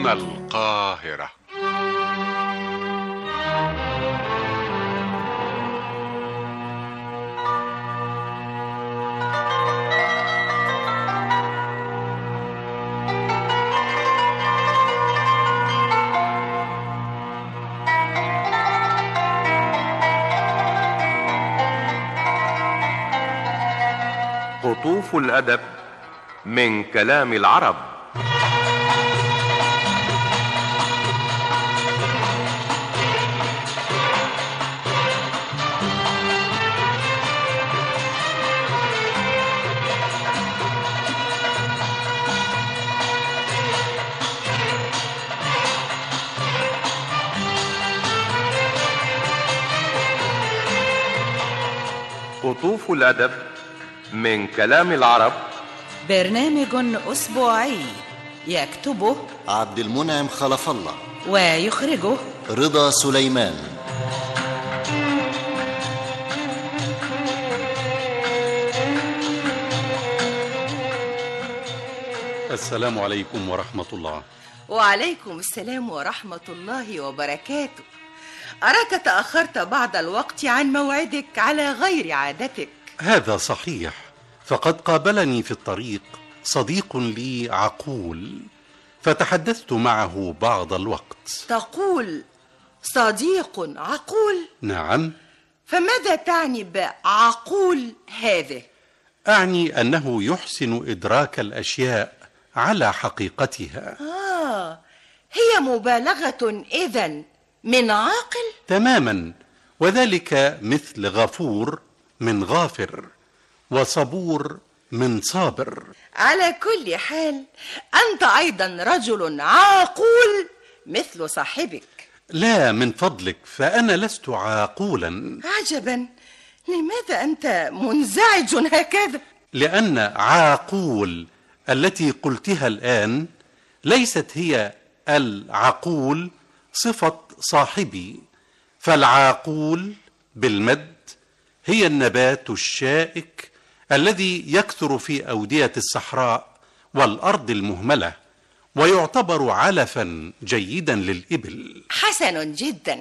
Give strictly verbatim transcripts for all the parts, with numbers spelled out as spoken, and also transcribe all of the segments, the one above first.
من القاهرة. قطوف الأدب من كلام العرب. قطوف الأدب من كلام العرب، برنامج أسبوعي يكتبه عبد المنعم خلف الله ويخرجه رضا سليمان. السلام عليكم ورحمة الله. وعليكم السلام ورحمة الله وبركاته. أراك تأخرت بعض الوقت عن موعدك على غير عادتك. هذا صحيح، فقد قابلني في الطريق صديق لي عقول، فتحدثت معه بعض الوقت. تقول صديق عقول؟ نعم. فماذا تعني بعقول هذا؟ أعني أنه يحسن إدراك الأشياء على حقيقتها. آه، هي مبالغة إذن من عاقل؟ تماما، وذلك مثل غفور من غافر، وصبور من صابر. على كل حال أنت أيضا رجل عاقول مثل صاحبك. لا من فضلك، فأنا لست عاقولا. عجبا، لماذا أنت منزعج هكذا؟ لأن عاقول التي قلتها الآن ليست هي العقول صفة صاحبي، فالعاقول بالمد هي النبات الشائك الذي يكثر في أودية الصحراء والأرض المهملة، ويعتبر علفا جيدا للإبل. حسن جدا.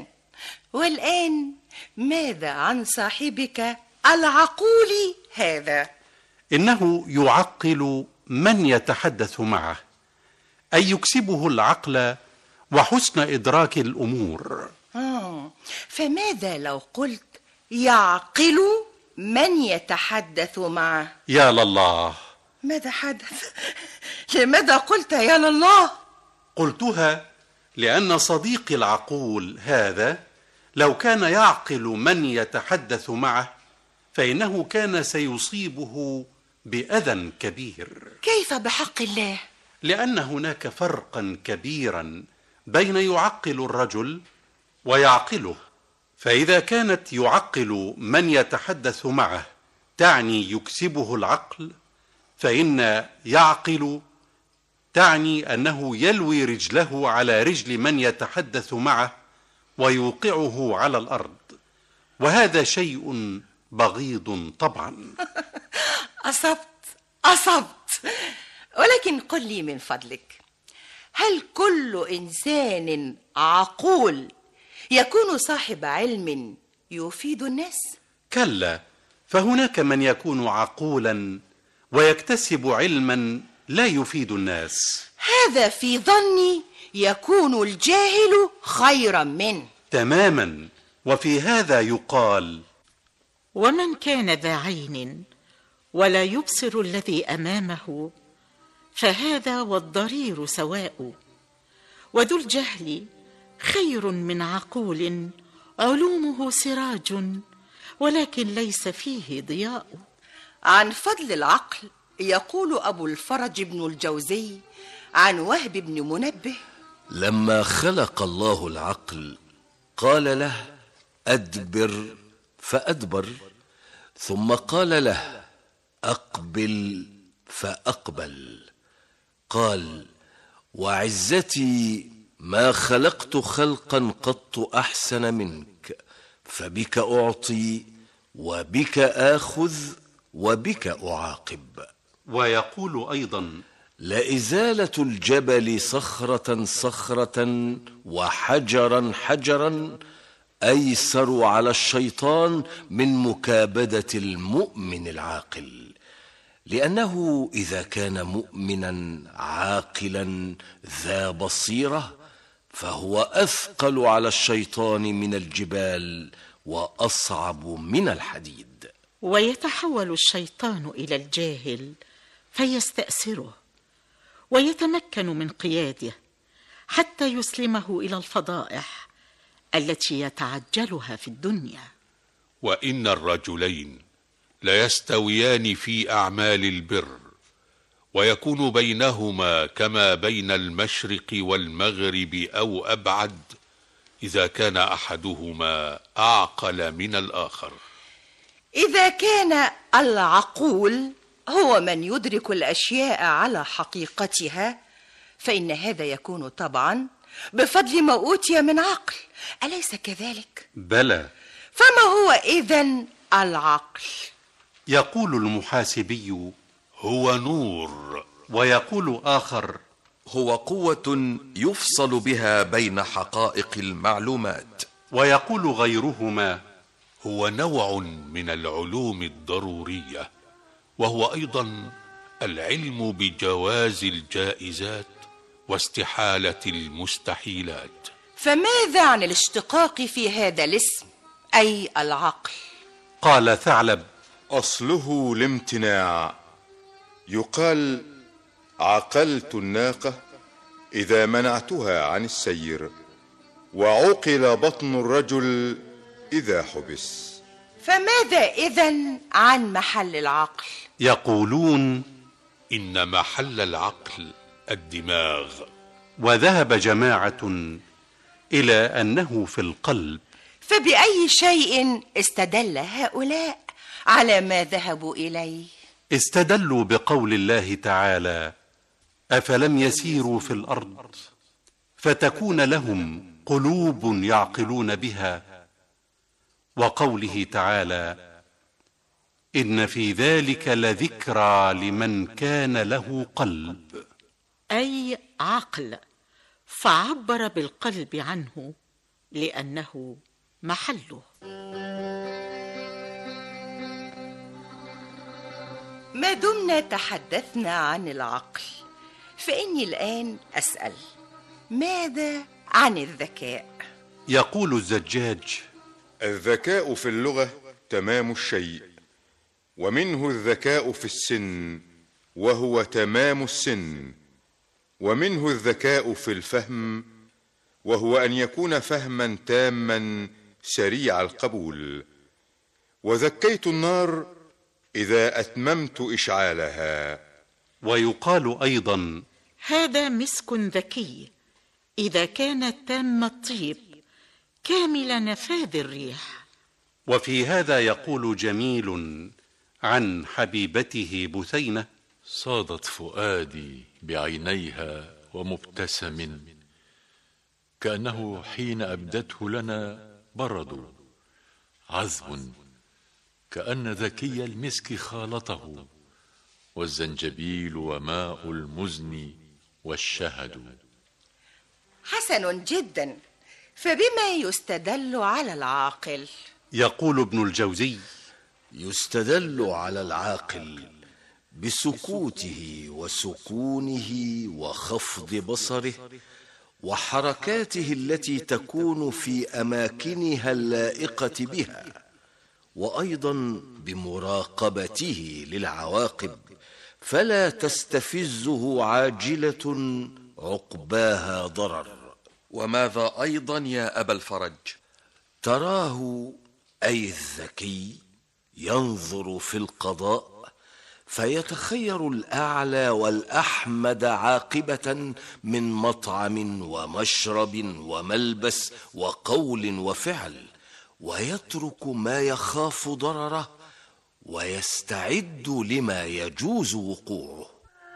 والآن ماذا عن صاحبك العقول هذا؟ إنه يعقل من يتحدث معه، أي يكسبه العقل وحسن إدراك الأمور. آه. فماذا لو قلت يعقل من يتحدث معه؟ يا لله، ماذا حدث؟ لماذا قلت يا لله؟ قلتها لأن صديقي العقول هذا لو كان يعقل من يتحدث معه فإنه كان سيصيبه بأذى كبير. كيف بحق الله؟ لأن هناك فرقا كبيرا بين يعقل الرجل ويعقله، فإذا كانت يعقل من يتحدث معه تعني يكسبه العقل، فإن يعقل تعني أنه يلوي رجله على رجل من يتحدث معه ويوقعه على الأرض، وهذا شيء بغيض طبعا. أصبت أصبت. ولكن قل لي من فضلك، هل كل إنسان عقول يكون صاحب علم يفيد الناس؟ كلا، فهناك من يكون عقولا ويكتسب علما لا يفيد الناس. هذا في ظني يكون الجاهل خيرا منه. تماما، وفي هذا يقال: ومن كان ذا عين ولا يبصر الذي أمامه فهذا والضرير سواء، وذو الجهل خير من عقول علومه سراج ولكن ليس فيه ضياء. عن فضل العقل يقول أبو الفرج بن الجوزي عن وهب بن منبه: لما خلق الله العقل قال له أدبر فأدبر، ثم قال له أقبل فأقبل. قال: وعزتي ما خلقت خلقا قط أحسن منك، فبك أعطي وبك آخذ وبك أعاقب. ويقول أيضا: لإزالة الجبل صخرة صخرة وحجرا حجرا أيسر على الشيطان من مكابدة المؤمن العاقل، لأنه إذا كان مؤمنا عاقلا ذا بصيرة فهو أثقل على الشيطان من الجبال وأصعب من الحديد. ويتحول الشيطان إلى الجاهل فيستأسره ويتمكن من قياده حتى يسلمه إلى الفضائح التي يتعجلها في الدنيا. وإن الرجلين ليستويان في أعمال البر، ويكون بينهما كما بين المشرق والمغرب أو أبعد، إذا كان أحدهما أعقل من الآخر. إذا كان العقول هو من يدرك الأشياء على حقيقتها، فإن هذا يكون طبعا بفضل ما أوتي من عقل، أليس كذلك؟ بلى. فما هو إذن العقل؟ يقول المحاسبي: هو نور. ويقول آخر: هو قوة يفصل بها بين حقائق المعلومات. ويقول غيرهما: هو نوع من العلوم الضرورية، وهو أيضا العلم بجواز الجائزات واستحالة المستحيلات. فماذا عن الاشتقاق في هذا الاسم أي العقل؟ قال ثعلب: أصله الامتناع. يقال: عقلت الناقة إذا منعتها عن السير، وعقل بطن الرجل إذا حبس. فماذا إذن عن محل العقل؟ يقولون: إن محل العقل الدماغ. وذهب جماعة إلى أنه في القلب. فبأي شيء استدل هؤلاء على ما ذهبوا إليه؟ استدلوا بقول الله تعالى: أفلم يسيروا في الأرض فتكون لهم قلوب يعقلون بها، وقوله تعالى: إن في ذلك لذكرى لمن كان له قلب، أي عقل، فعبر بالقلب عنه لأنه محله. ما دمنا تحدثنا عن العقل، فإني الآن أسأل: ماذا عن الذكاء؟ يقول الزجاج: الذكاء في اللغة تمام الشيء، ومنه الذكاء في السن وهو تمام السن، ومنه الذكاء في الفهم وهو أن يكون فهما تاما سريع القبول. وذكيت النار إذا أتممت إشعالها. ويقال أيضا: هذا مسك ذكي إذا كان تام الطيب كامل نفاذ الريح. وفي هذا يقول جميل عن حبيبته بثينة: صادت فؤادي بعينيها ومبتسم، كأنه حين أبدته لنا برد عذب، كأن ذكي المسك خالطه، والزنجبيل وماء المزن والشهد. حسن جدا، فبما يستدل على العاقل؟ يقول ابن الجوزي: يستدل على العاقل بسكوته وسكونه وخفض بصره وحركاته التي تكون في أماكنها اللائقة بها، وأيضا بمراقبته للعواقب فلا تستفزه عاجلة عقباها ضرر. وماذا أيضا يا أبا الفرج؟ تراه أي الذكي ينظر في القضاء فيتخير الأعلى والأحمد عاقبة من مطعم ومشرب وملبس وقول وفعل، ويترك ما يخاف ضرره ويستعد لما يجوز وقوعه.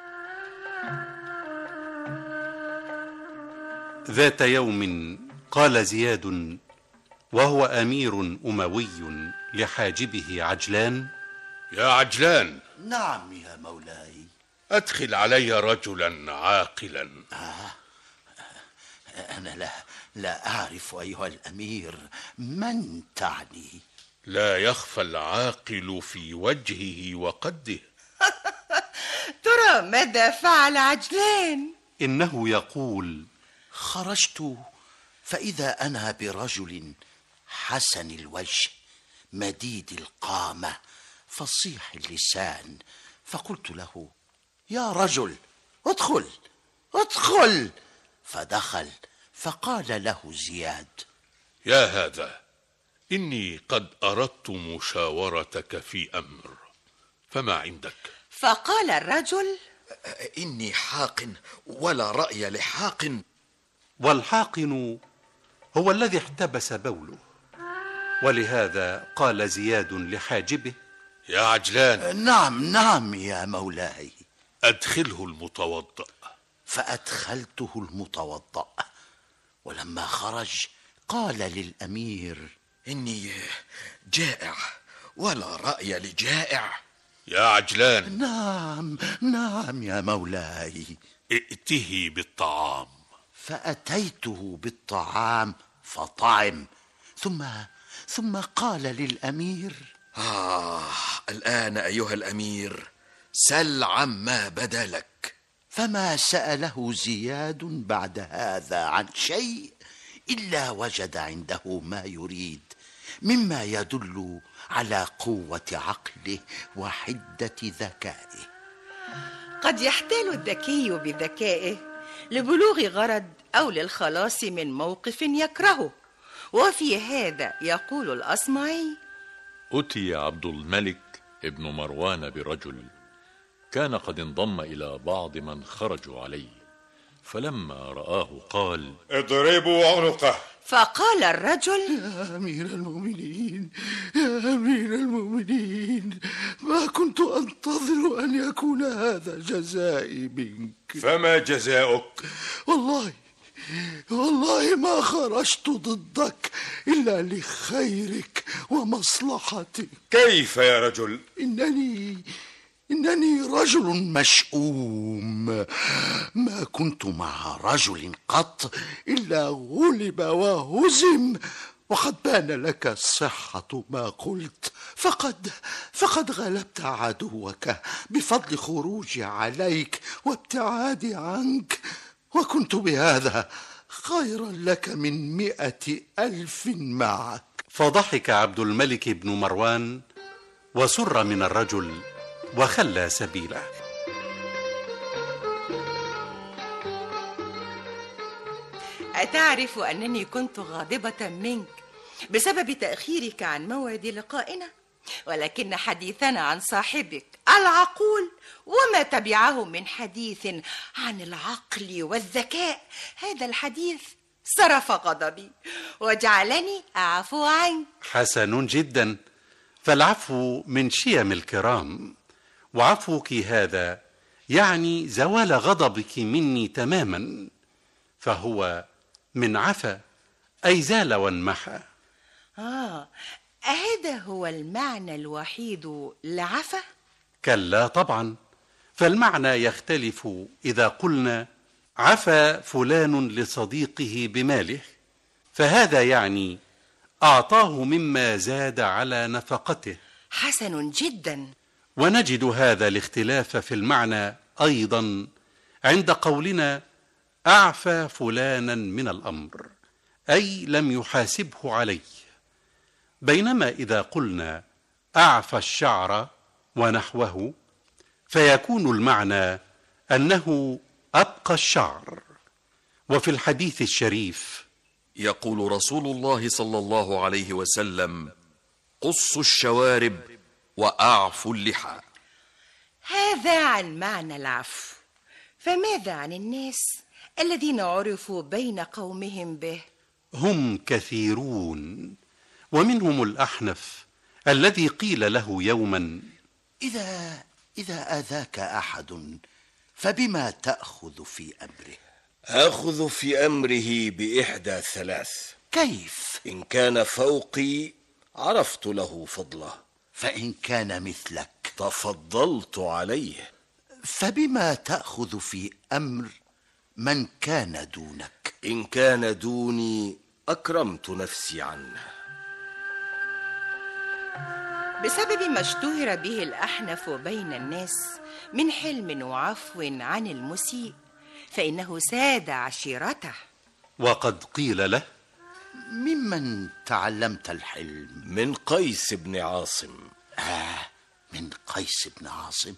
ذات يوم قال زياد وهو أمير أموي لحاجبه عجلان: يا عجلان. نعم يا مولاي. أدخل علي رجلا عاقلا. آه أنا لا لا أعرف أيها الأمير من تعني. لا يخفى العاقل في وجهه وقده. ترى ماذا فعل عجلان؟ إنه يقول: خرجت فإذا أنا برجل حسن الوجه مديد القامة فصيح اللسان، فقلت له: يا رجل ادخل ادخل. فدخل فقال له زياد: يا هذا، إني قد أردت مشاورتك في أمر، فما عندك؟ فقال الرجل: إني حاقن ولا رأي لحاقن. والحاقن هو الذي احتبس بوله، ولهذا قال زياد لحاجبه: يا عجلان. نعم نعم يا مولاي. أدخله المتوضأ. فأدخلته المتوضأ، ولما خرج قال للأمير: إني جائع ولا رأي لجائع. يا عجلان. نعم نعم يا مولاي. ائته بالطعام. فأتيته بالطعام فطعم، ثم ثم قال للأمير: آه الآن أيها الأمير سل عما بدا لك. فما سأله زياد بعد هذا عن شيء إلا وجد عنده ما يريد، مما يدل على قوة عقله وحدة ذكائه. قد يحتال الذكي بذكائه لبلوغ غرض أو للخلاص من موقف يكرهه، وفي هذا يقول الأصمعي: أتي عبد الملك ابن مروان برجل كان قد انضم إلى بعض من خرجوا عليه، فلما رآه قال: اضربوا عنقه. فقال الرجل: يا أمير المؤمنين يا أمير المؤمنين، ما كنت أنتظر أن يكون هذا جزائي منك. فما جزاؤك؟ والله والله ما خرجت ضدك إلا لخيرك ومصلحتك. كيف يا رجل؟ إنني إنني رجل مشؤوم، ما كنت مع رجل قط إلا غلب وهزم، وقد بان لك صحة ما قلت، فقد فقد غلبت عدوك بفضل خروجي عليك وابتعادي عنك، وكنت بهذا خيرا لك من مئة ألف معك. فضحك عبد الملك بن مروان وسر من الرجل وخلى سبيله. أتعرف أنني كنت غاضبة منك بسبب تأخيرك عن موعد لقائنا، ولكن حديثنا عن صاحبك العقول وما تبعه من حديث عن العقل والذكاء، هذا الحديث صرف غضبي وجعلني أعفو عنك. حسن جدا، فالعفو من شيم الكرام، وعفوك هذا يعني زوال غضبك مني تماما، فهو من عفا أي زال وانمحى. آه هذا هو المعنى الوحيد لعفا؟ كلا طبعا، فالمعنى يختلف إذا قلنا عفا فلان لصديقه بماله، فهذا يعني أعطاه مما زاد على نفقته. حسن جدا. ونجد هذا الاختلاف في المعنى أيضا عند قولنا أعفى فلانا من الأمر، أي لم يحاسبه عليه، بينما إذا قلنا أعفى الشعر ونحوه فيكون المعنى أنه أبقى الشعر. وفي الحديث الشريف يقول رسول الله صلى الله عليه وسلم: قصوا الشوارب وأعفوا اللحى. هذا عن معنى العفو، فماذا عن الناس الذين عرفوا بين قومهم به؟ هم كثيرون، ومنهم الأحنف الذي قيل له يوما: إذا إذا آذاك أحد فبما تأخذ في أمره؟ آخذ في أمره بإحدى ثلاث. كيف؟ إن كان فوقي عرفت له فضله، فإن كان مثلك تفضلت عليه. فبما تأخذ في أمر من كان دونك؟ إن كان دوني أكرمت نفسي عنه. بسبب ما اشتهر به الأحنف بين الناس من حلم وعفو عن المسيء، فإنه ساد عشيرته. وقد قيل له: ممن تعلمت الحلم؟ من قيس بن عاصم. آه من قيس بن عاصم،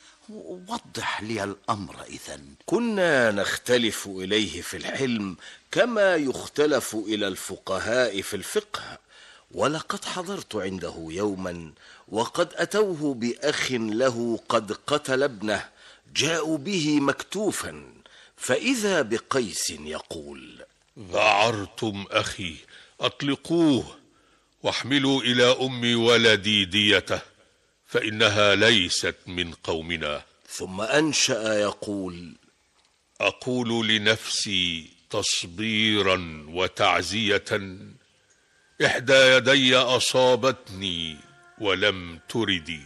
وضح لي الأمر إذن. كنا نختلف إليه في الحلم كما يختلف إلى الفقهاء في الفقه، ولقد حضرت عنده يوما وقد أتوه بأخ له قد قتل ابنه، جاءوا به مكتوفا، فإذا بقيس يقول: ذعرتم أخي، أطلقوه واحملوا إلى أم ولدي ديته، فإنها ليست من قومنا. ثم أنشأ يقول: أقول لنفسي تصبيرا وتعزية، إحدى يدي أصابتني ولم تردي،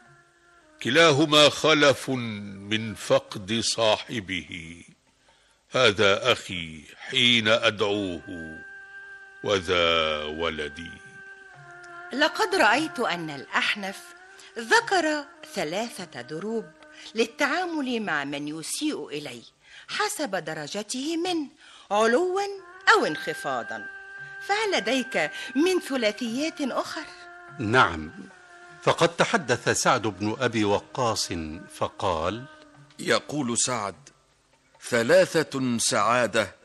كلاهما خلف من فقد صاحبه، هذا أخي حين أدعوه وذا ولدي. لقد رأيت أن الأحنف ذكر ثلاثة دروب للتعامل مع من يسيء إليه حسب درجته من علوا أو انخفاضا، فهل لديك من ثلاثيات أخر؟ نعم، فقد تحدث سعد بن أبي وقاص فقال: يقول سعد: ثلاثة سعادة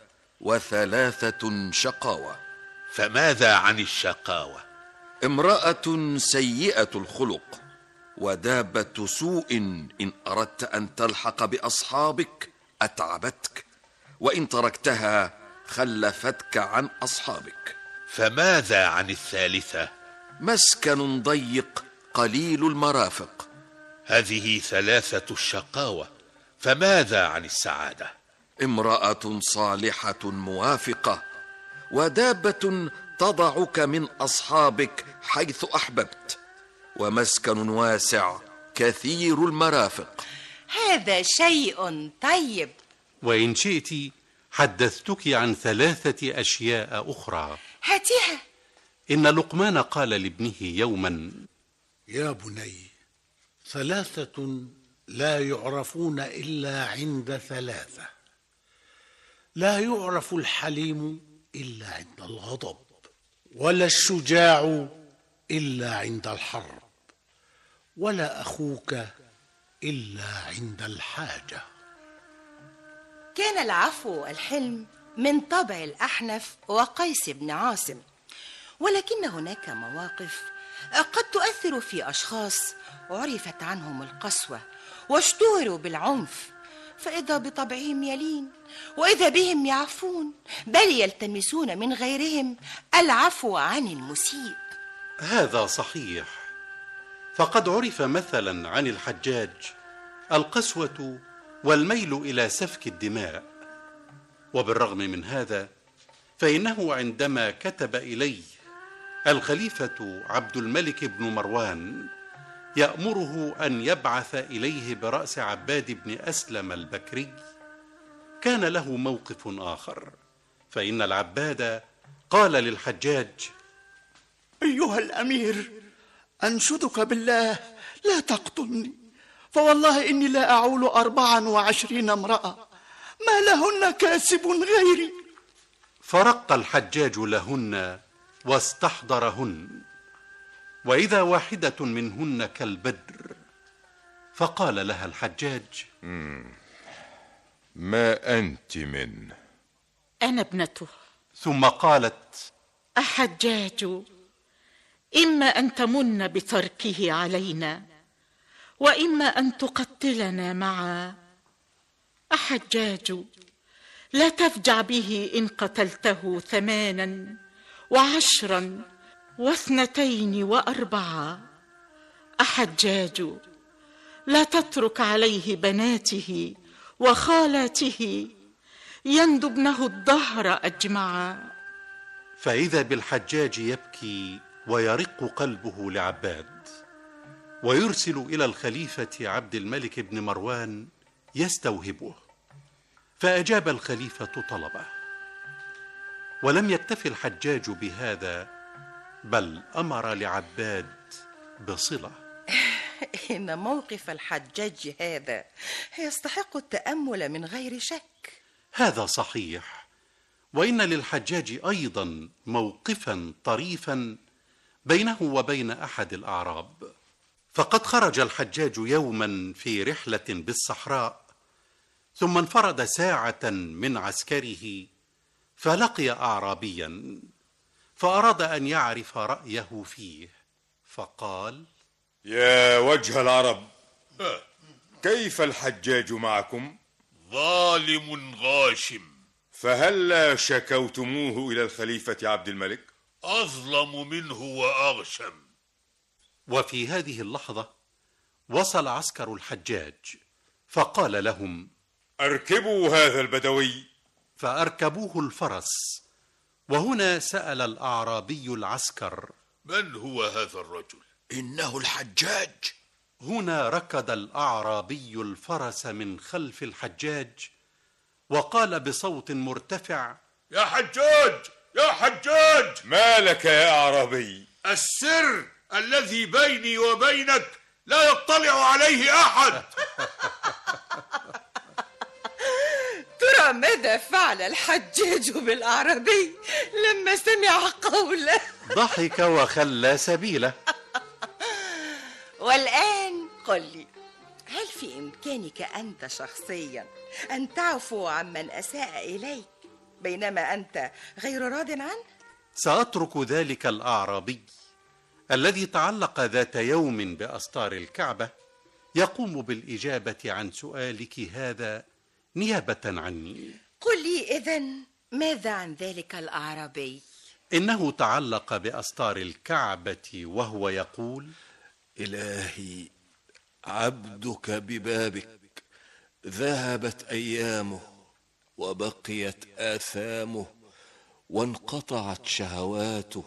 وثلاثة شقاوة. فماذا عن الشقاوة؟ امرأة سيئة الخلق، ودابة سوء إن أردت أن تلحق بأصحابك أتعبتك، وإن تركتها خلفتك عن أصحابك. فماذا عن الثالثة؟ مسكن ضيق قليل المرافق. هذه ثلاثة الشقاوة. فماذا عن السعادة؟ امرأة صالحة موافقة، ودابة تضعك من أصحابك حيث أحببت، ومسكن واسع كثير المرافق. هذا شيء طيب. وإن شئت حدثتك عن ثلاثة أشياء أخرى. هاتها. إن لقمان قال لابنه يوما: يا بني، ثلاثة لا يعرفون إلا عند ثلاثة: لا يعرف الحليم إلا عند الغضب، ولا الشجاع إلا عند الحرب، ولا أخوك إلا عند الحاجة. كان العفو والحلم من طبع الأحنف وقيس بن عاصم، ولكن هناك مواقف قد تؤثر في أشخاص عرفت عنهم القسوة واشتهروا بالعنف، فإذا بطبعهم يلين، وإذا بهم يعفون، بل يلتمسون من غيرهم العفو عن المسيء. هذا صحيح، فقد عرف مثلا عن الحجاج القسوة والميل إلى سفك الدماء، وبالرغم من هذا فإنه عندما كتب إليه الخليفة عبد الملك بن مروان يأمره أن يبعث إليه برأس عباد بن أسلم البكري، كان له موقف آخر، فإن العباد قال للحجاج: أيها الأمير، أنشدك بالله لا تقتلني، فوالله إني لا أعول أربعا وعشرين امرأة ما لهن كاسب غيري. فرق الحجاج لهن واستحضرهن، وإذا واحدة منهن كالبدر، فقال لها الحجاج: ما أنت من؟ أنا ابنته. ثم قالت: أحجاج، إما أن تمن بتركه علينا، وإما أن تقتلنا معا. أحجاج، لا تفجع به إن قتلته ثمانا وعشرا واثنتين وأربعة. أحجاج، لا تترك عليه بناته وخالاته يندبنه الدهر أجمعا. فإذا بالحجاج يبكي ويرق قلبه لعباد، ويرسل إلى الخليفة عبد الملك بن مروان يستوهبه. فأجاب الخليفة طلبه، ولم يكتف الحجاج بهذا، بل أمر لعباد بصلة. إن موقف الحجاج هذا يستحق التأمل من غير شك. هذا صحيح، وإن للحجاج أيضا موقفا طريفا بينه وبين أحد الأعراب. فقد خرج الحجاج يوما في رحلة بالصحراء، ثم انفرد ساعة من عسكره، فلقي أعرابيا فأراد أن يعرف رأيه فيه، فقال: يا وجه العرب، كيف الحجاج معكم؟ ظالم غاشم. فهلا شكوتموه إلى الخليفة عبد الملك؟ أظلم منه وأغشم. وفي هذه اللحظة وصل عسكر الحجاج، فقال لهم: أركبوا هذا البدوي. فأركبوه الفرس. وهنا سأل الأعرابي العسكر: من هو هذا الرجل؟ إنه الحجاج. هنا ركض الأعرابي الفرس من خلف الحجاج، وقال بصوت مرتفع: يا حجاج، يا حجاج! ما لك يا أعرابي؟ السر الذي بيني وبينك لا يطلع عليه أحد. ترى ماذا فعل الحجاج بالأعرابي لما سمع قوله؟ ضحك وخلى سبيله. والآن قل لي، هل في إمكانك أنت شخصيا أن تعفو عمن أساء إليك بينما أنت غير راض عنه؟ سأترك ذلك الأعرابي الذي تعلق ذات يوم بأستار الكعبة يقوم بالإجابة عن سؤالك هذا نيابة عني. قل لي إذن ماذا عن ذلك الأعرابي؟ إنه تعلق بأستار الكعبة وهو يقول: إلهي، عبدك ببابك، ذهبت أيامه وبقيت آثامه، وانقطعت شهواته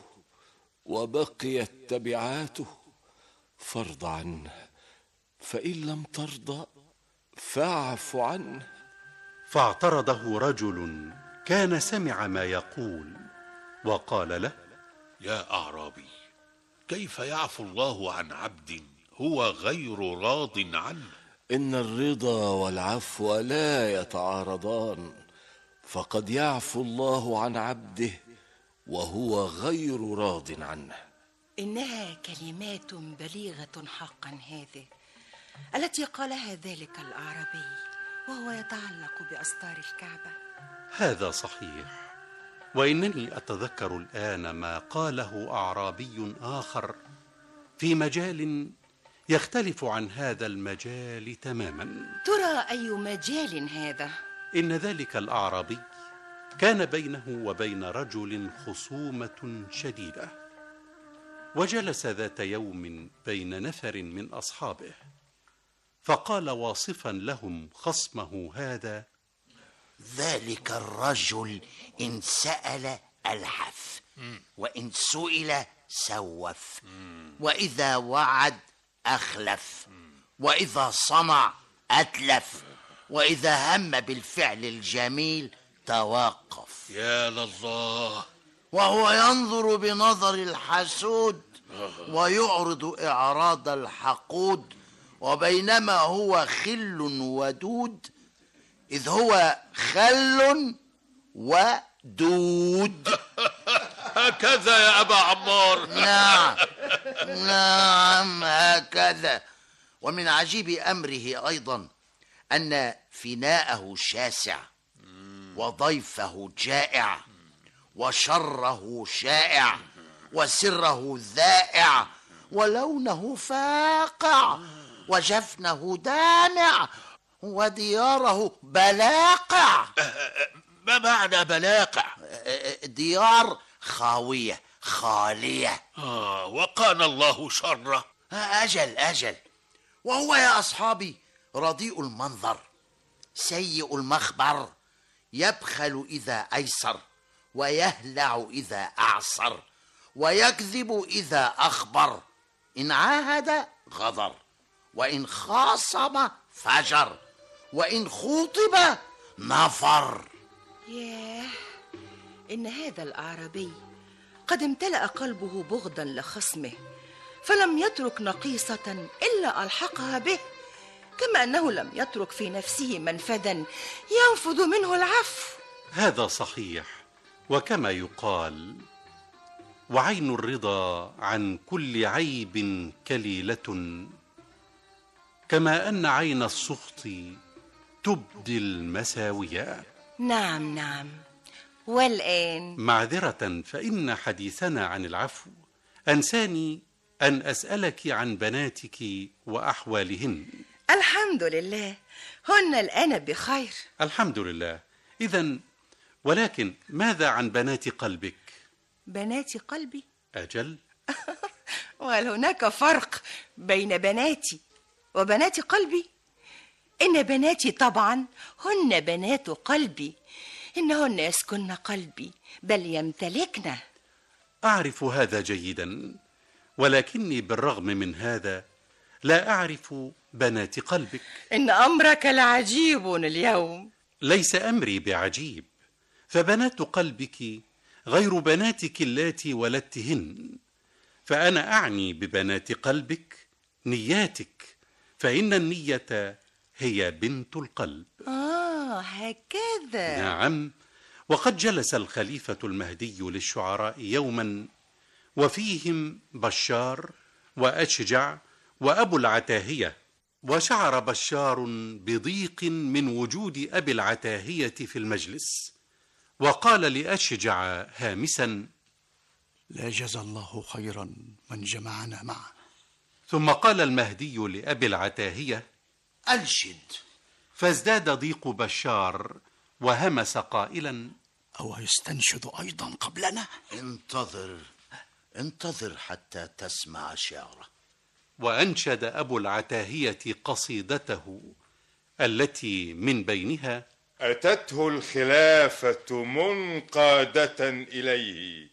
وبقيت تبعاته، فارض عنه، فإن لم ترضى فاعف عنه. فاعترضه رجل كان سمع ما يقول، وقال له: يا أعرابي، كيف يعفو الله عن عبد هو غير راض عنه؟ إن الرضا والعفو لا يتعارضان، فقد يعفو الله عن عبده وهو غير راض عنه. إنها كلمات بليغة حقا هذه التي قالها ذلك الأعرابي وهو يتعلق بأستار الكعبة. هذا صحيح، وإنني أتذكر الآن ما قاله أعرابي آخر في مجال يختلف عن هذا المجال تماما. ترى أي مجال هذا؟ إن ذلك الأعرابي كان بينه وبين رجل خصومة شديدة، وجلس ذات يوم بين نفر من أصحابه، فقال واصفا لهم خصمه هذا: ذلك الرجل إن سأل ألحف، وإن سئل سوف، وإذا وعد أخلف، وإذا صنع أتلف، وإذا هم بالفعل الجميل توقف. يا لله. وهو ينظر بنظر الحسود ويعرض إعراض الحقود، وبينما هو خل ودود إذ هو خل ودود. هكذا يا أبا عمار. نعم نعم هكذا. ومن عجيب أمره أيضا أن فناءه شاسع، وضيفه جائع، وشره شائع، وسره ذائع، ولونه فاقع، وجفنه دامع، ودياره بلاقع. ما معنى بلاقع؟ ديار خاوية خالية. آه وقانا الله شره. أجل أجل. وهو يا أصحابي رديء المنظر، سيء المخبر، يبخل إذا أيسر، ويهلع إذا أعصر، ويكذب إذا أخبر، إن عاهد غدر، وإن خاصم فجر، وإن خوطب نفر. ياه، إن هذا الأعرابي قد امتلأ قلبه بغضا لخصمه، فلم يترك نقيصة إلا ألحقها به، كما أنه لم يترك في نفسه منفذا ينفذ منه العفو. هذا صحيح، وكما يقال: وعين الرضا عن كل عيب كليلة، كما أن عين السخط تبدي المساوية. نعم نعم. والآن معذرة، فإن حديثنا عن العفو أنساني أن أسألك عن بناتك وأحوالهن. الحمد لله، هن الآن بخير. الحمد لله. إذن ولكن ماذا عن بنات قلبك؟ بنات قلبي؟ أجل. وهل هناك فرق بين بناتي وبنات قلبي؟ إن بناتي طبعا هن بنات قلبي، إنهن يسكن قلبي بل يمتلكنه. أعرف هذا جيدا، ولكني بالرغم من هذا لا أعرف بنات قلبك. إن أمرك لعجيب اليوم. ليس أمري بعجيب، فبنات قلبك غير بناتك اللاتي ولدتهن، فأنا أعني ببنات قلبك نياتك، فإن النية هي بنت القلب. آه هكذا. نعم. وقد جلس الخليفة المهدي للشعراء يوما، وفيهم بشار وأشجع وأبو العتاهية، وشعر بشار بضيق من وجود أبي العتاهية في المجلس، وقال لأشجع هامسا: لا جزى الله خيرا من جمعنا معه. ثم قال المهدي لأبي العتاهية: أنشد. فازداد ضيق بشار وهمس قائلا: أو يستنشد أيضا قبلنا؟ انتظر انتظر حتى تسمع شعره. وأنشد أبو العتاهية قصيدته التي من بينها: أتته الخلافة منقادة إليه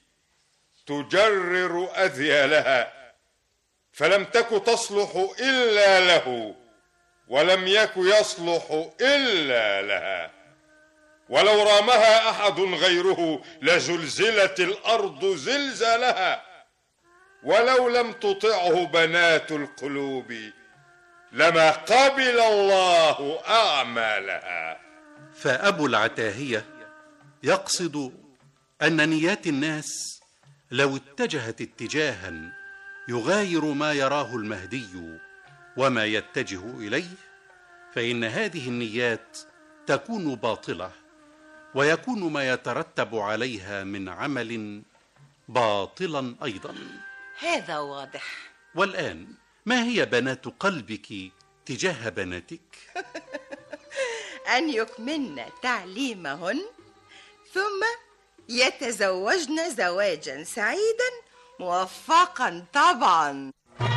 تجرر أذيالها، فلم تك تصلح إلا له، ولم يك يصلح إلا لها، ولو رامها أحد غيره لزلزلت الأرض زلزالها، ولو لم تطعه بنات القلوب لما قبل الله أعمالها. فأبو العتاهية يقصد أن نيات الناس لو اتجهت اتجاها يغاير ما يراه المهدي وما يتجه إليه، فإن هذه النيات تكون باطلة، ويكون ما يترتب عليها من عمل باطلا أيضا. هذا واضح. والآن ما هي بنات قلبك تجاه بناتك؟ أن يكملن تعليمهن ثم يتزوجن زواجا سعيدا موفقا طبعا.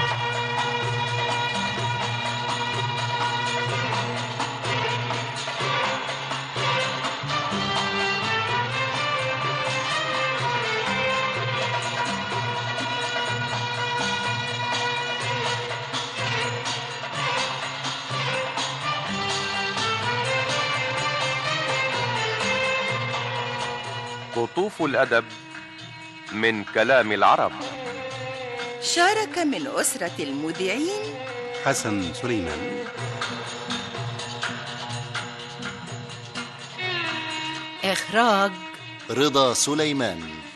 قطوف الأدب من كلام العرب. شارك من أسرة المذيعين حسن سليمان. إخراج رضا سليمان.